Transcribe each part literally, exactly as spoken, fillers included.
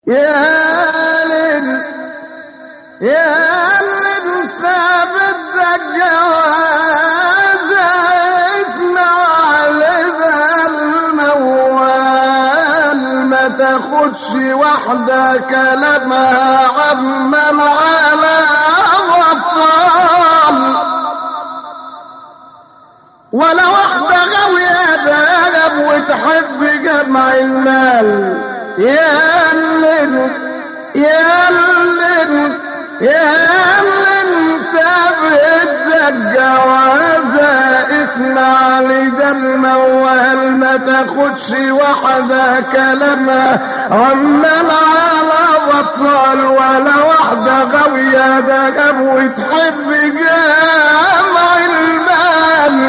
يا ليل يا ليل انت بدك جواز اسمع لذا الموال ما تاخدش وحدة كلامها عمم على غطال ولا واحدة غاوية ذهب وتحب جمع المال. يا الليل يا الليل يا الليل انت بدك جوازة اسمع لده الموال ما تاخدش واحدة كلامها عمال على بطال ولا واحدة غاوية ذهب وتحب جمع المال.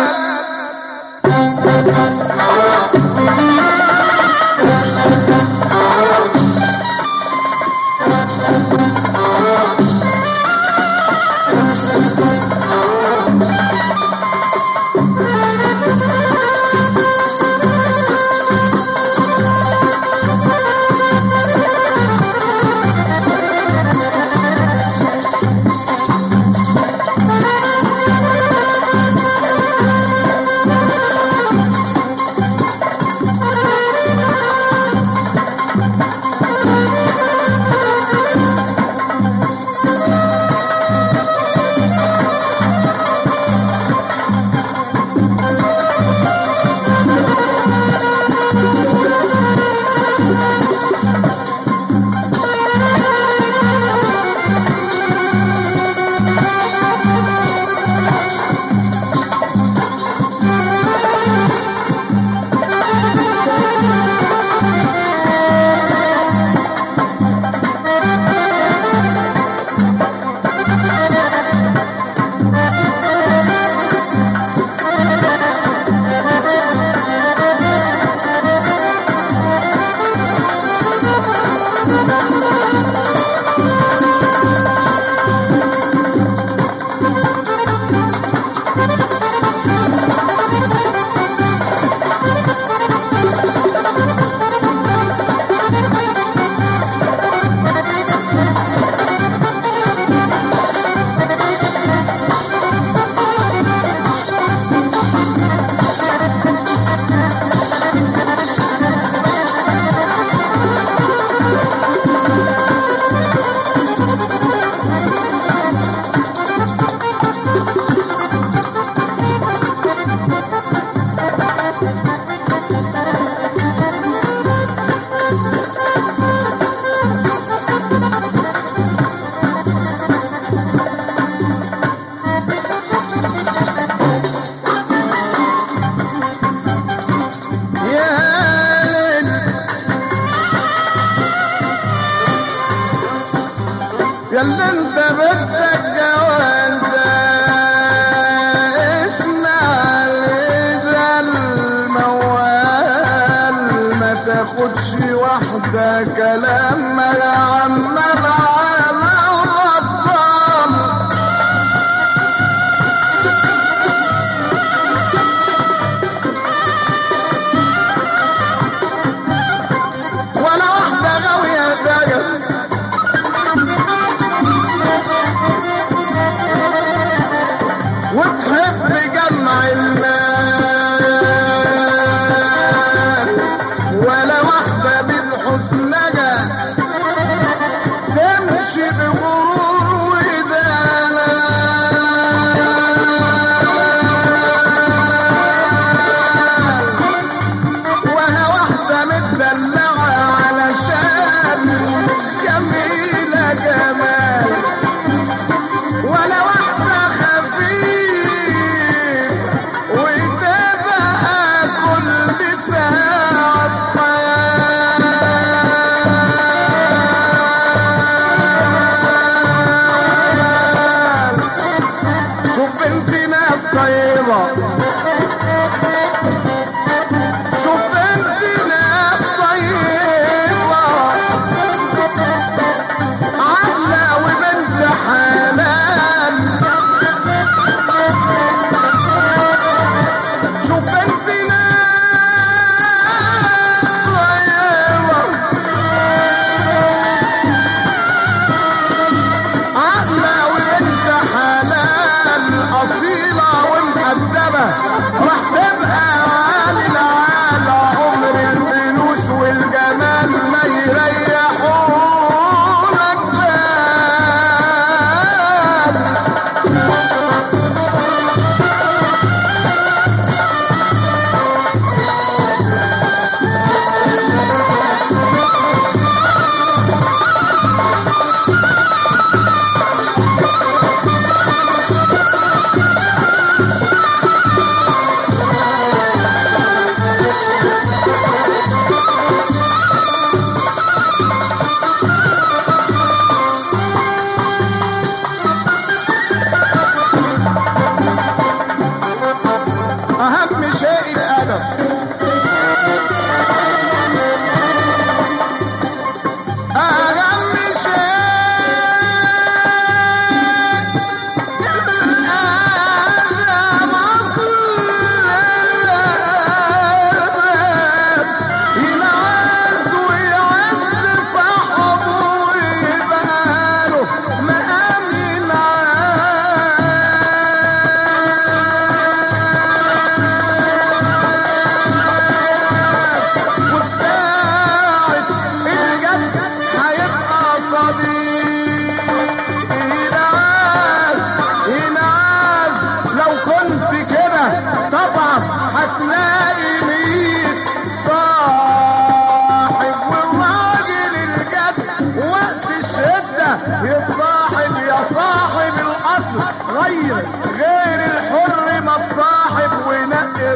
ياللي انت بدك جوازة اسمع لذا الموال ما تاخدش واحدة كلام يا عم العالم الرطال ولا واحدة غاوية داجر وتحب جمع المال ولا واحدة بالحسنجة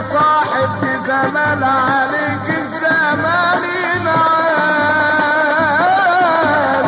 صاحب زمان عليك الزمان ينعاد.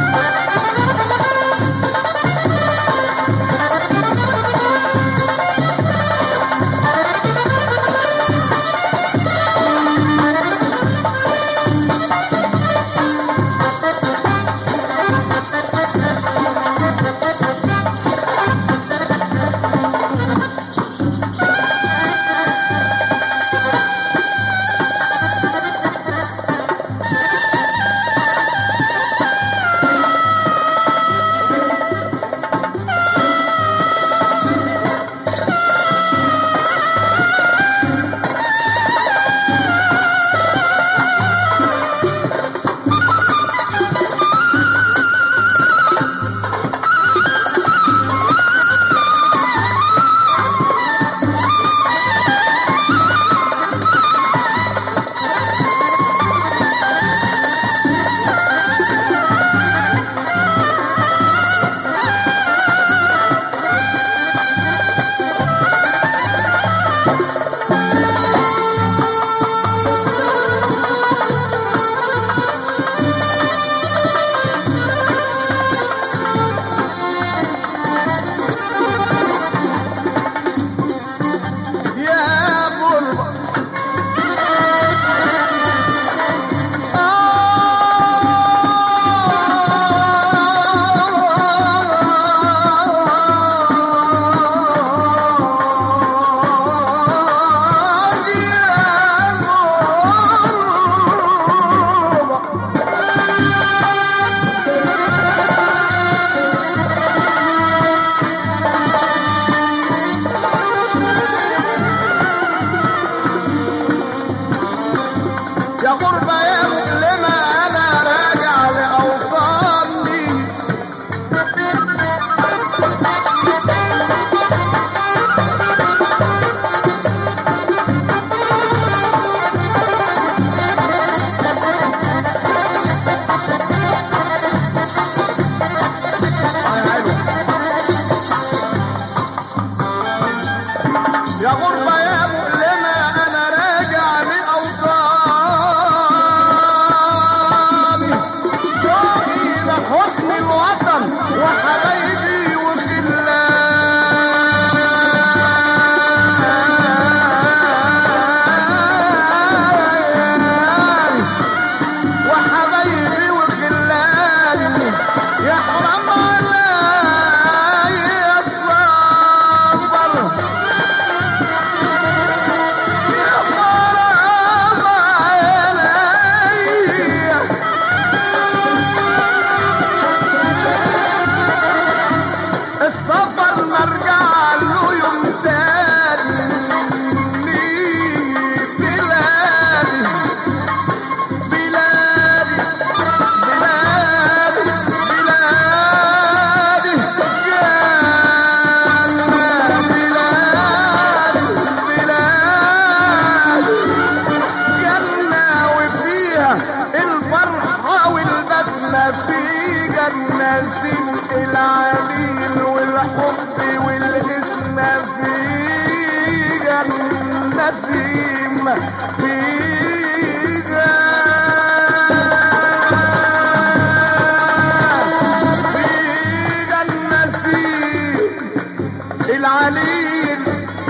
العليل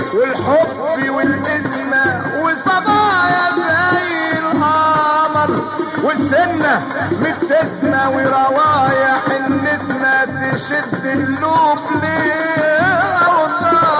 والحب والاسمة وصبايا زي القمر والسنة متسمة وروايح النسمة تشد اللوب لأوطاني.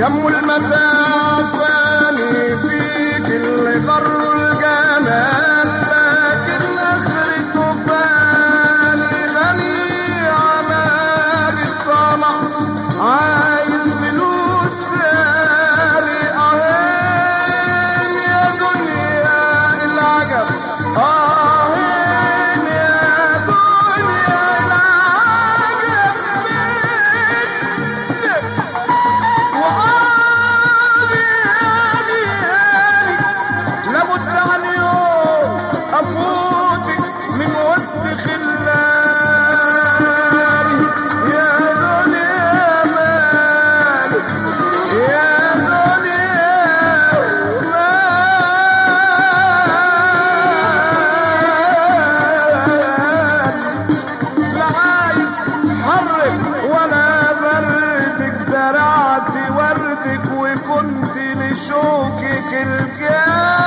يم المتاع فاني فيك اللي غر الجمال، لكن اخرته فاني غني عمال الطمع عايز فلوس تاني. اهين يا دنيا العجب، اهين يا دنيا العجب منك. وهاني هاني هاني لابد عن يوم افوتك من وسط خلاني. يا دنيا مالك، يا دنيا مالك. لا عايز حرك ولا بردك، زرعت وردك وكنت لشوكك الجافي.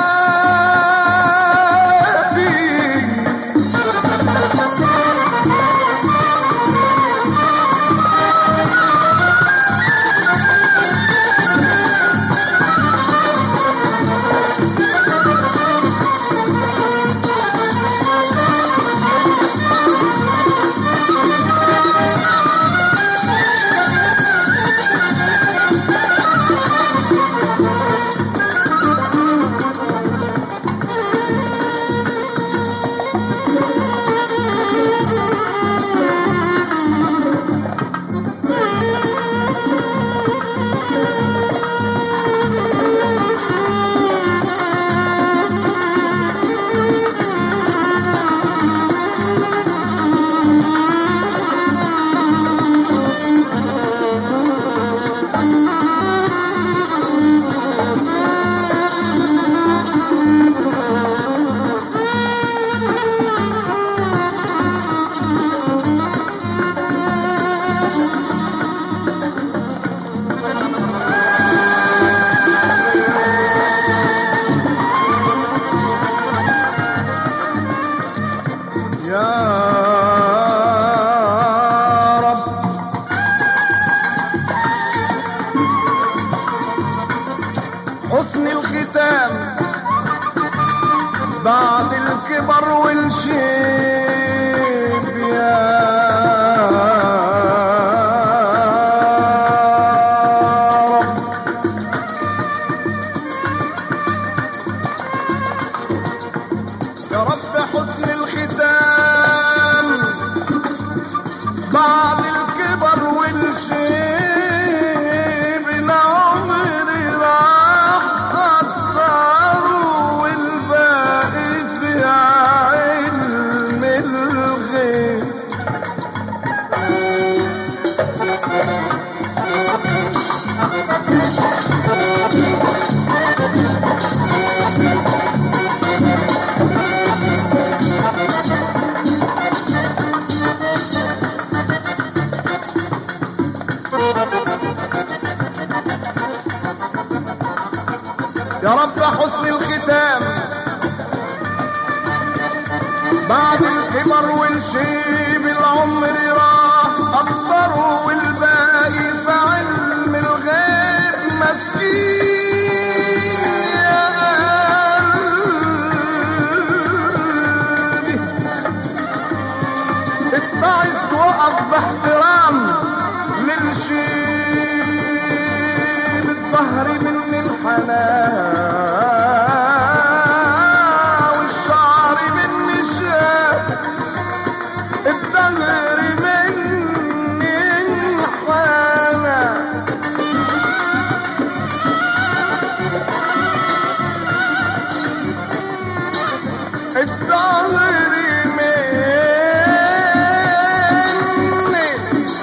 حسن الختام بعد الكبر والشيب يا رب. يا رب حسن الختام بعد الكبر والشيب، العمر راح قدر والباقي في علم الغيب. يا رب حسن الختام بعد الكبر والشيب، العمر راح أكبر والباقي في علم الغيب. مسكين يا قلبي اتعس وقف باحترام للشيب. الظهر مني الحنان والشعر مني شاب، الظهر مني الحنان الظهر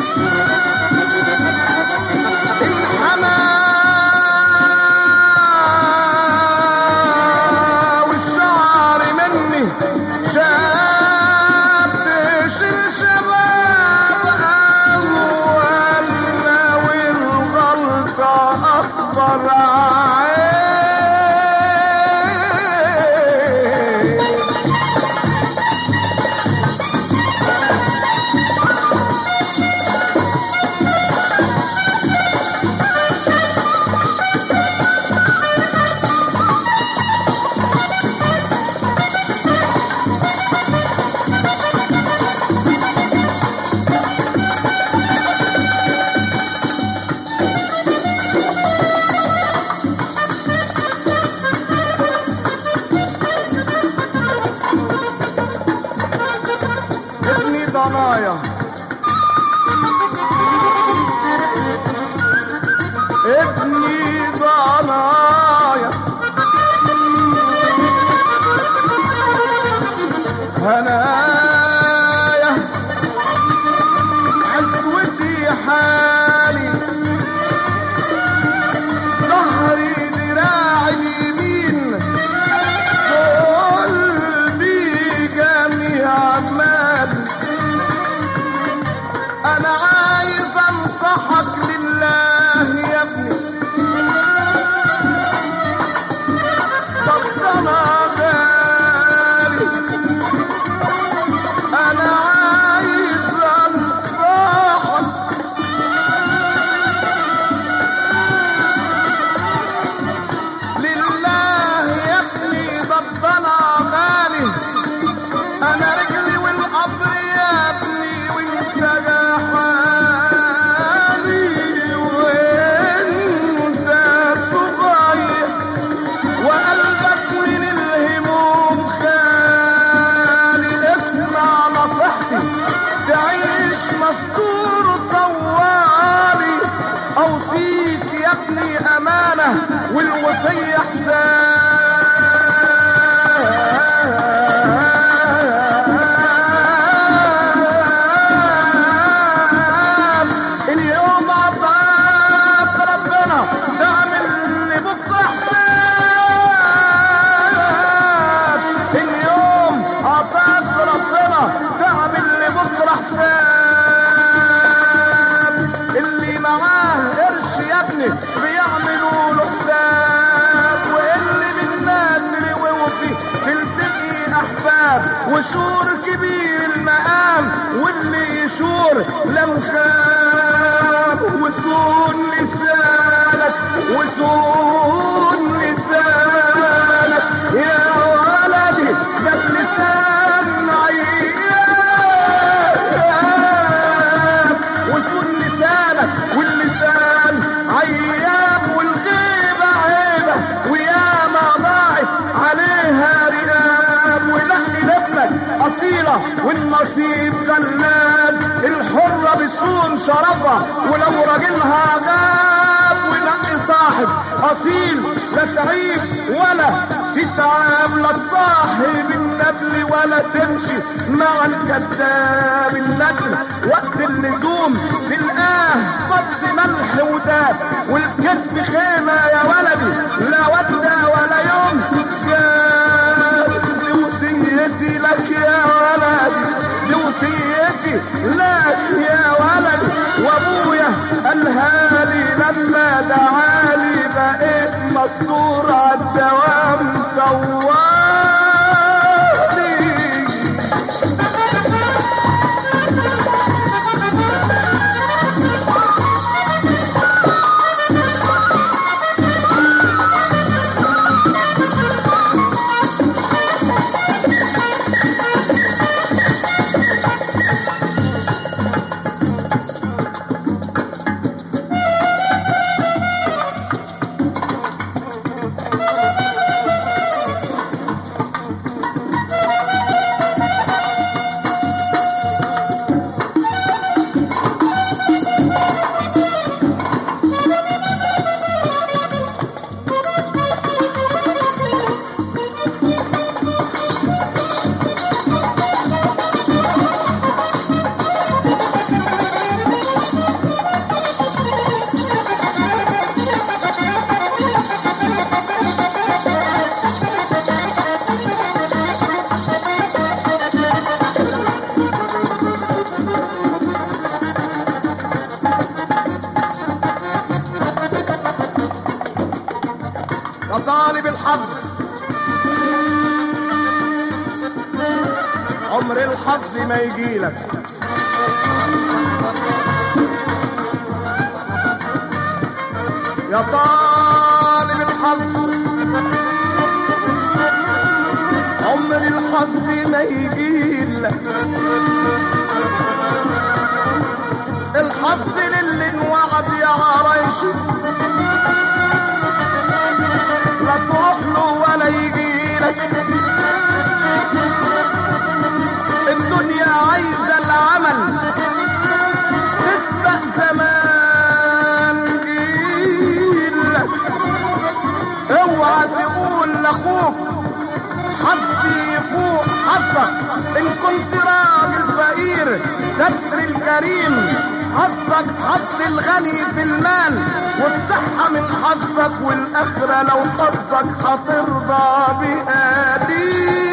مني الحنان ضنايا ابني ضنايا هنايا عزوتي حالي ظهري دراعي اليمين قلبي جميع مالي انا عايز انصحك لله يا ابني طب انا غالي انا عايز انصحك لله يا ابني طب انا غالي انا رجلي والقبر يا ابني وانت جحالي وانت صغير وقلبك من الهموم خالي اسمع نصيحتي تعيش مستور طوالي اوصيك يا ابني امانه والوصيه حساب اليوم عطاك ربنا تعمل لبكره حساب اليوم عطاك ربنا تعمل لبكره حساب اللي معاه قرش يا ابني بيعملوا له حساب واللي بالنادر وفي تلتقي احباب وشور كبير المقام واللي يشور لم خاب وصون لسانك وصون لسانك يا ولدي ده اللسان عياب وصون لسانك واللسان عياب والغيبة عيبة وياما ضاعت عليها رقاب ونقي لابنك أصيلة والنصيب غلاب الحرة بتكون شرفها ولو راجلها غاب ونقي صاحب أصيل لا تعيب ولا تتعب لا تصاحب النبل ولا تمشي مع الكذاب النبل وقت اللزوم تلقاه فص ملح وداب والكذب خيمة يا ولدي لا ودى ولا يوم جاب دي وصيتي لك يا ولدي دي وصيتي لك يا ولدي وابويا قالها لي لما دعالي بقيت مستور عالدوام طوالي طالب الحظ عمر الحظ ما يجيلك يا طالب الحظ عمر الحظ ما يجيلك الحظ للي انوعد يا عرايشي لا تروح له ولا يجيلك الدنيا عايزة العمل اوعى تقول لاخوك حظي فوق حظك، ان كنت راجل فقير ستر الكريم حظك حظ الغني في المال، والصحة من حظك، والاخرة لو حظك هترضى بأدينا.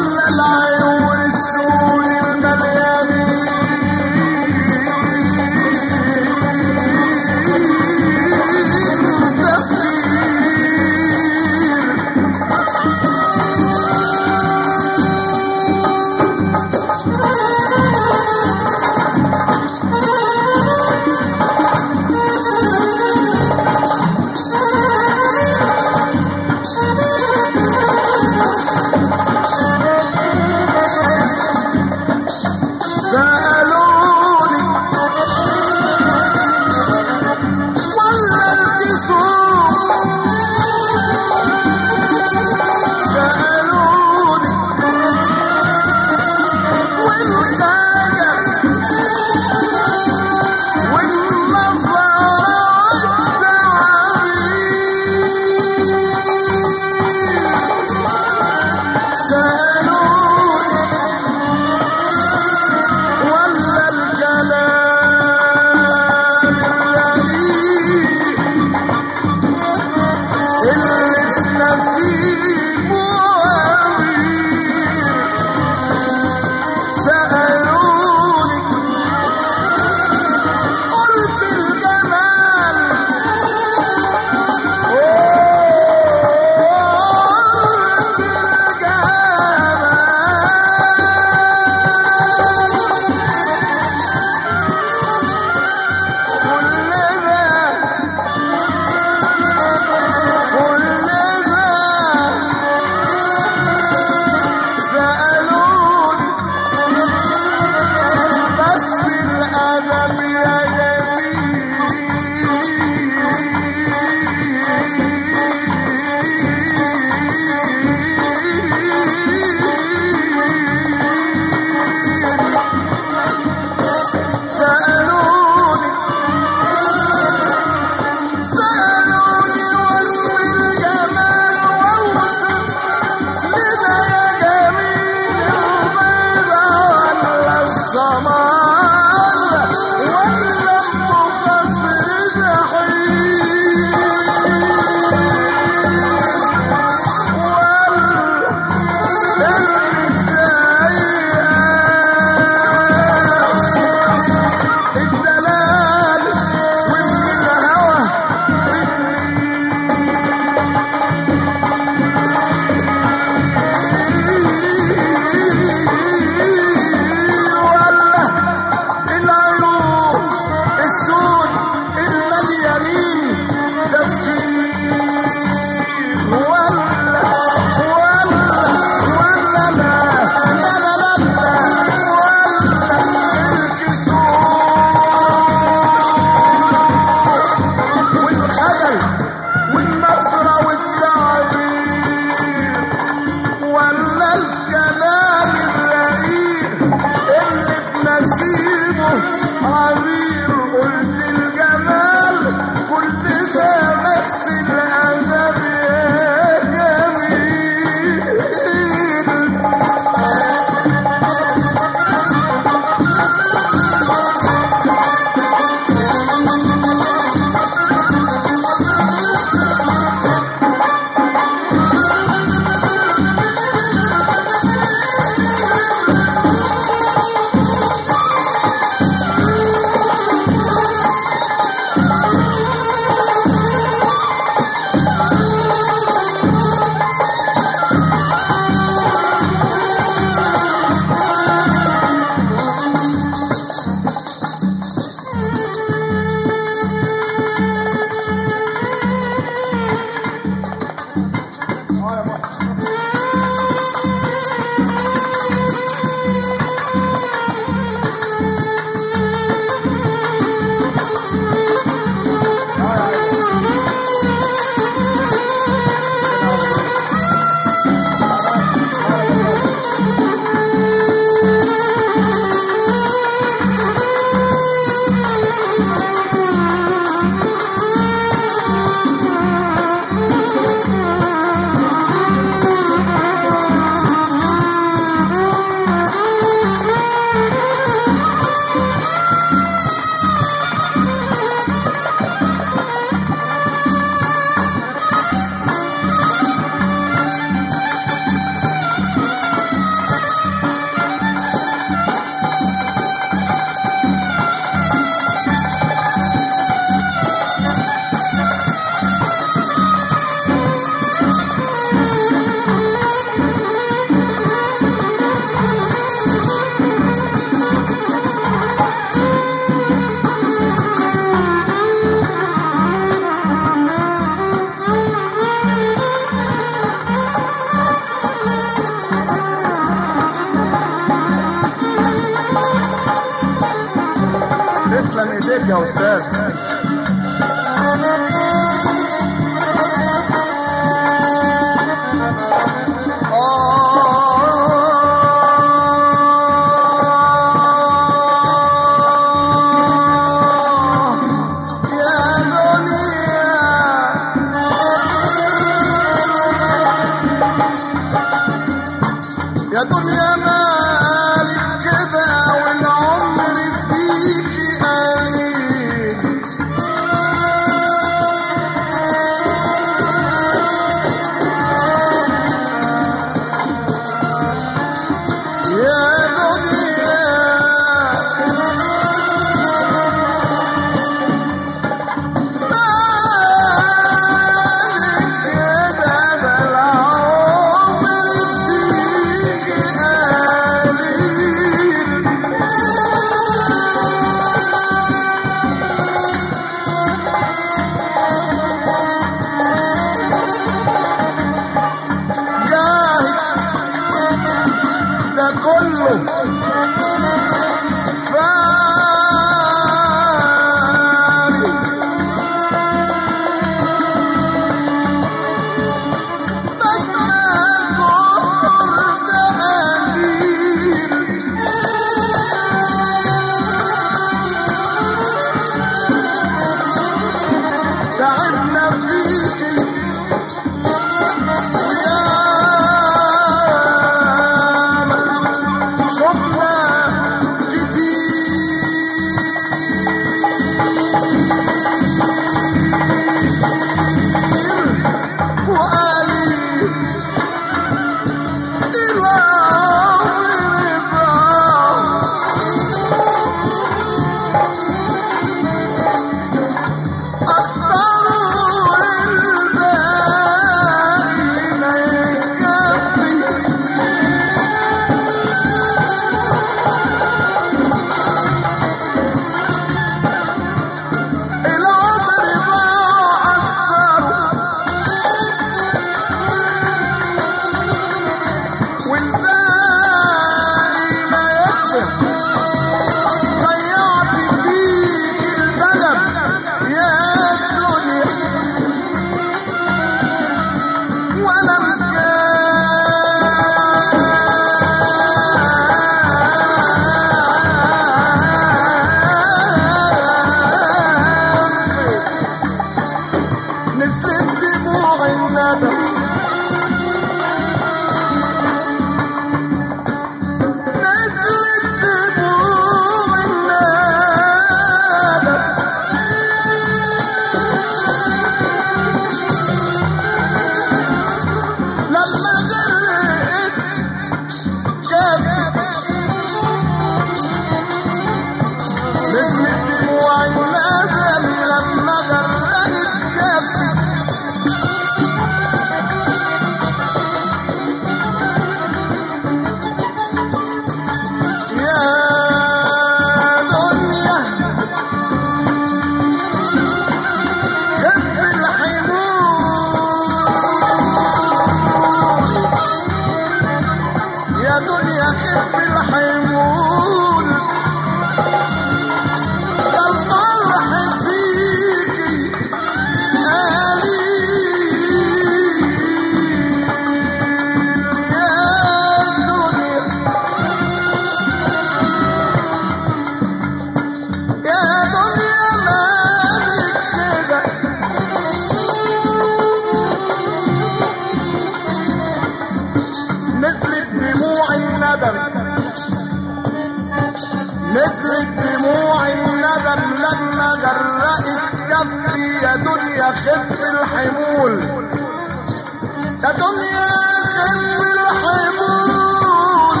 نفسي يا دنيا خف الحمول، يا دنيا خف الحمول،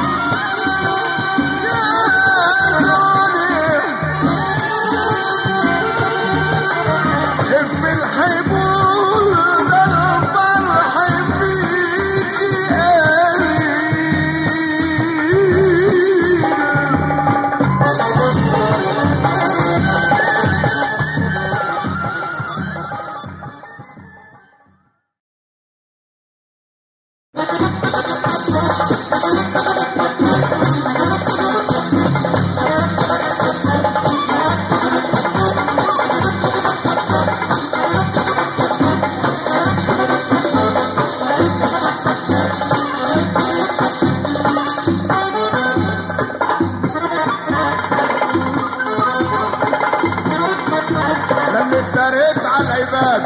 يا دنيا خف الحمول، ده الفرح فيكي لما افتريت على العباد،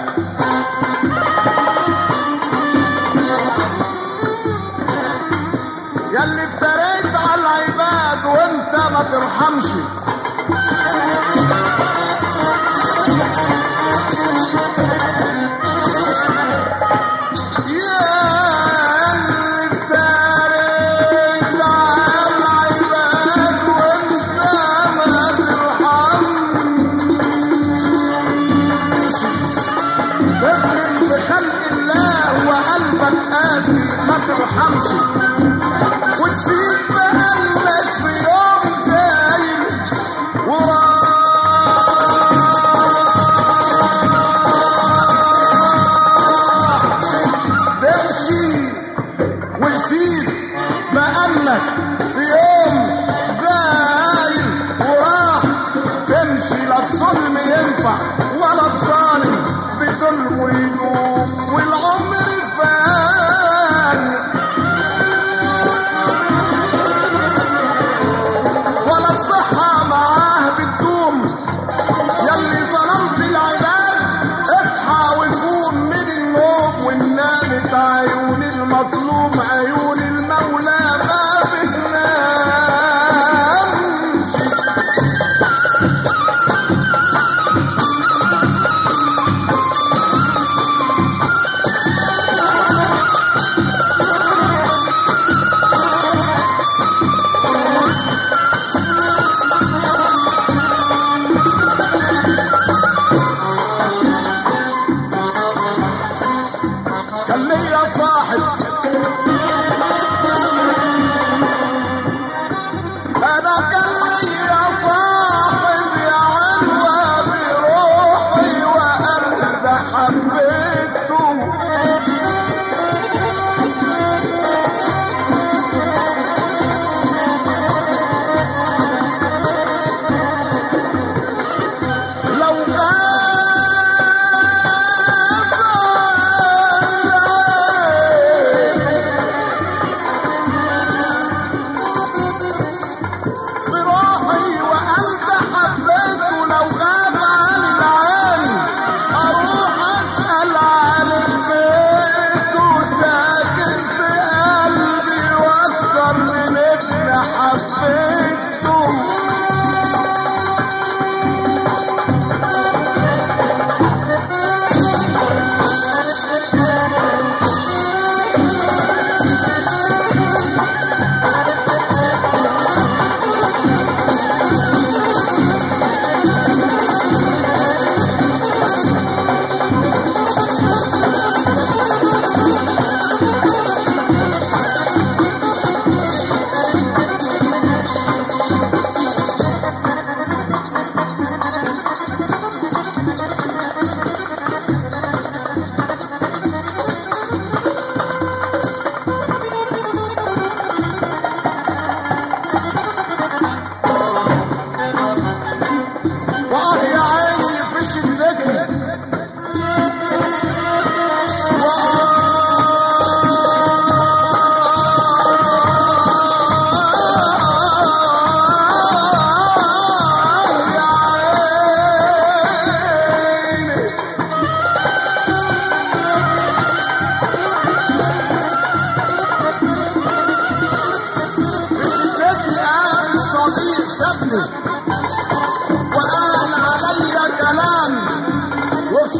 ياللي افتريت على العباد وانت ما ترحمش، ما ترحمش وتسيب بقلبك في يوم زايل وراح تمشي، ونسيت بقلبك في يوم زايل وراح تمشي. لا الظلم ينفع ولا الظالم بظلمه يدوم، والعمر فات ولا الصحة معاه بتدوم. ياللي ظلمت العباد اصحى وفوق من النوم، ونامت عيون المظلوم عيون المولى ما بتنامش.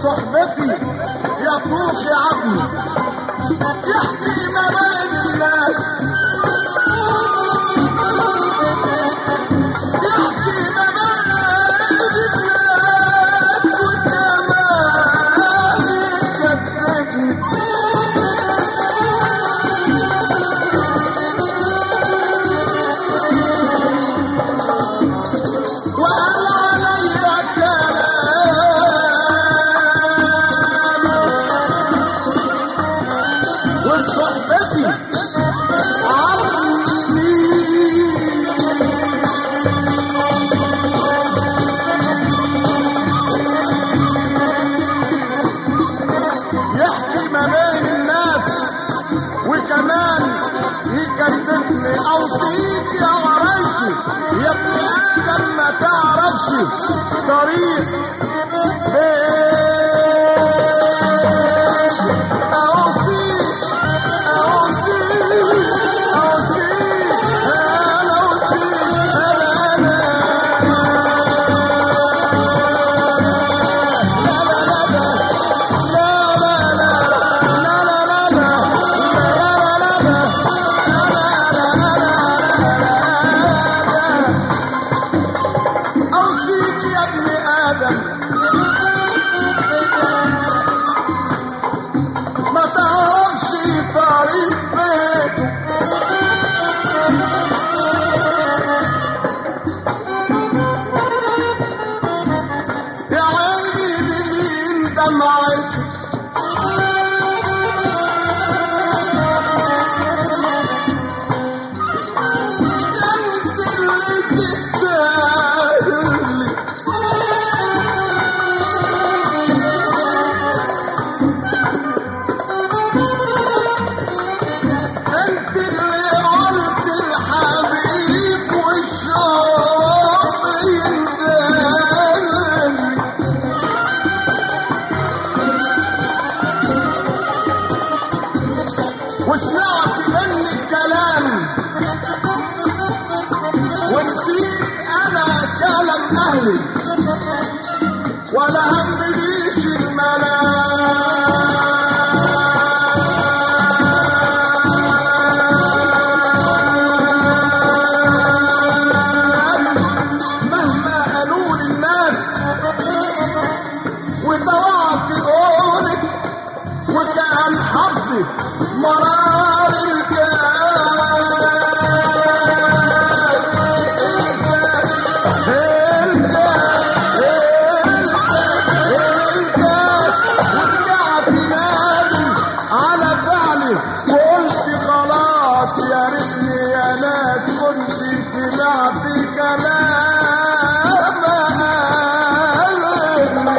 وصحبتي يا طوخ يا عبني يحكي ما بين الناس يحكي ما بين الناس والكمان يكذبني وقال علي كلام وصحبتي عني يحكي ما بين الناس وكمان يكذبني. اوصيك يا وريشي يا ابن ادم ما تعرفش طريق بيت. اوصيك اوصيك اوصيك انا اوصيك انا اوصيك يا ابن ادم ما تعرفش طريق بيته. يا عيني من دمعتك انت اللي تستاهلي انت اللي قلت الحبيب والشوق يندهلي. وسمعت منك كلام ونسيت انا كلام اهلي ولا همليش الملام مهما قالوا لي الناس وطوعت قولك وكان حظي مرار الكاس الكاس الكاس ورجعت نادي على فعلي وقلت خلاص يا ريتني يا ناس كنت سمعت كلام قلبي.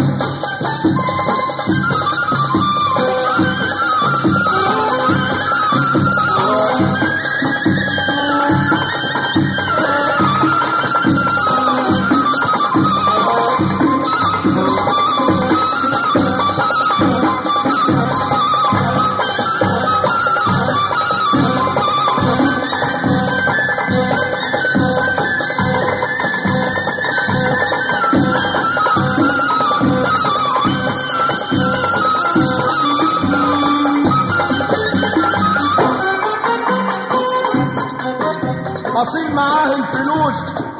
اصيل معاه الفلوس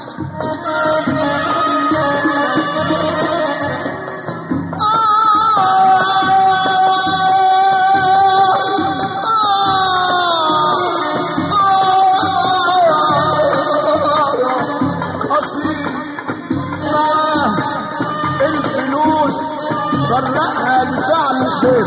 اصيل معاه الفلوس فرقها لفعل الخير.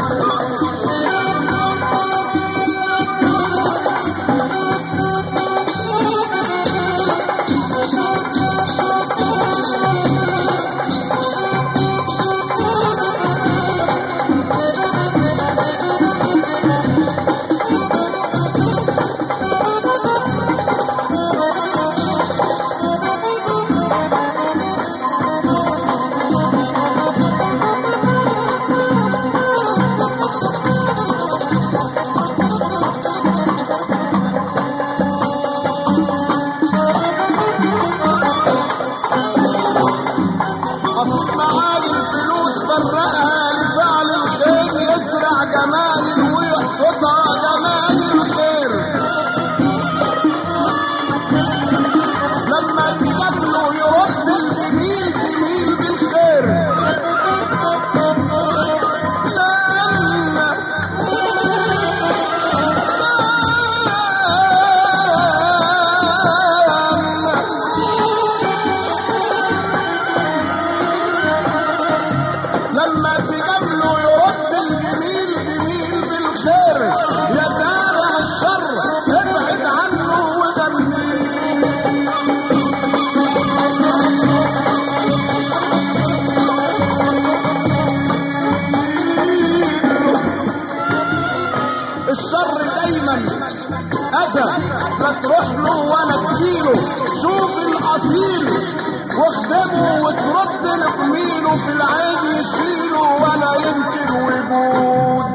وترد لجميله في العين يشيله ولا يمكن وجود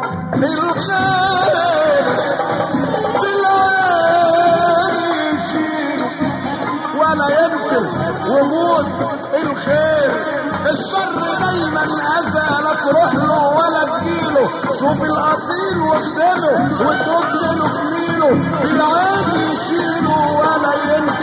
الخير في العين يشيله ولا يمكن وجود الخير. الشر دايما اذى لا تروح له ولا تجيله. شوف الاصيل واخدمه وترد له جميله في العين يشيله ولا يمكن